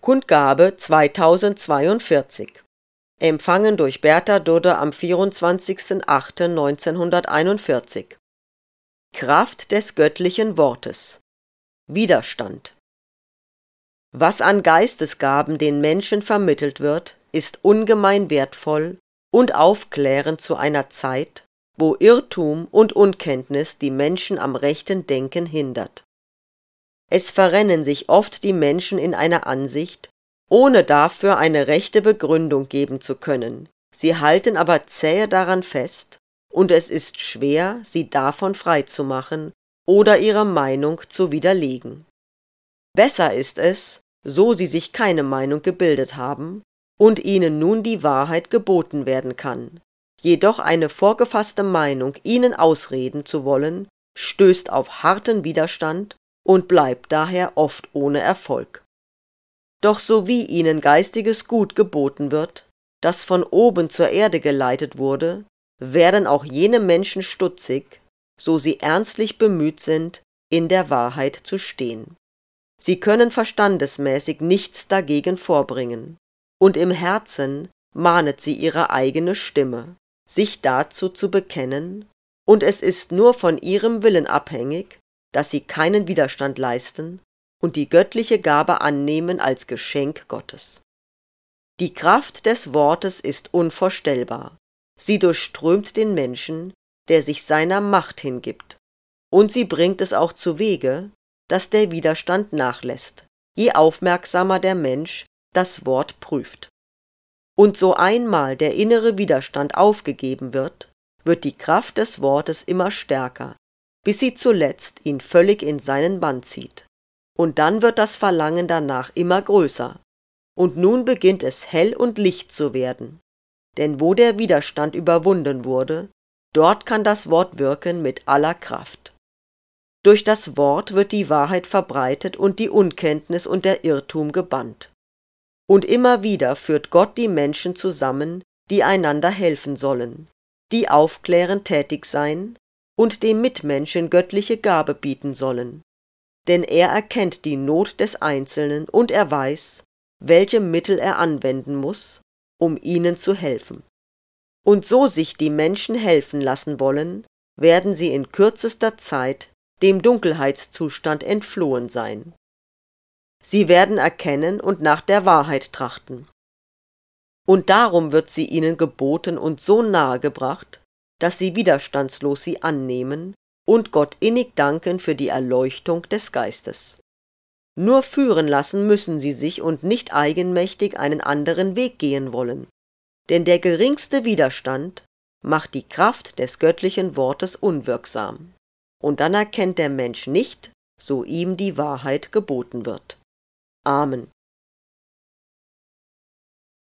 Kundgabe 2042. Empfangen durch Bertha Dudde am 24.08.1941. Kraft des göttlichen Wortes. Widerstand. Was an Geistesgaben den Menschen vermittelt wird, ist ungemein wertvoll und aufklärend zu einer Zeit, wo Irrtum und Unkenntnis die Menschen am rechten Denken hindert. Es verrennen sich oft die Menschen in einer Ansicht, ohne dafür eine rechte Begründung geben zu können. Sie halten aber zähe daran fest, und es ist schwer, sie davon freizumachen oder ihre Meinung zu widerlegen. Besser ist es, so sie sich keine Meinung gebildet haben und ihnen nun die Wahrheit geboten werden kann. Jedoch eine vorgefasste Meinung ihnen ausreden zu wollen, stößt auf harten Widerstand und bleibt daher oft ohne Erfolg. Doch so wie ihnen geistiges Gut geboten wird, das von oben zur Erde geleitet wurde, werden auch jene Menschen stutzig, so sie ernstlich bemüht sind, in der Wahrheit zu stehen. Sie können verstandesmäßig nichts dagegen vorbringen, und im Herzen mahnet sie ihre eigene Stimme, sich dazu zu bekennen, und es ist nur von ihrem Willen abhängig, dass sie keinen Widerstand leisten und die göttliche Gabe annehmen als Geschenk Gottes. Die Kraft des Wortes ist unvorstellbar. Sie durchströmt den Menschen, der sich seiner Macht hingibt, und sie bringt es auch zuwege, dass der Widerstand nachlässt, je aufmerksamer der Mensch das Wort prüft. Und so einmal der innere Widerstand aufgegeben wird, wird die Kraft des Wortes immer stärker, bis sie zuletzt ihn völlig in seinen Bann zieht. Und dann wird das Verlangen danach immer größer. Und nun beginnt es hell und licht zu werden. Denn wo der Widerstand überwunden wurde, dort kann das Wort wirken mit aller Kraft. Durch das Wort wird die Wahrheit verbreitet und die Unkenntnis und der Irrtum gebannt. Und immer wieder führt Gott die Menschen zusammen, die einander helfen sollen, die aufklärend tätig sein und dem Mitmenschen göttliche Gabe bieten sollen. Denn er erkennt die Not des Einzelnen und er weiß, welche Mittel er anwenden muss, um ihnen zu helfen. Und so sich die Menschen helfen lassen wollen, werden sie in kürzester Zeit dem Dunkelheitszustand entflohen sein. Sie werden erkennen und nach der Wahrheit trachten. Und darum wird sie ihnen geboten und so nahe gebracht, dass sie widerstandslos sie annehmen und Gott innig danken für die Erleuchtung des Geistes. Nur führen lassen müssen sie sich und nicht eigenmächtig einen anderen Weg gehen wollen, denn der geringste Widerstand macht die Kraft des göttlichen Wortes unwirksam, und dann erkennt der Mensch nicht, so ihm die Wahrheit geboten wird. Amen.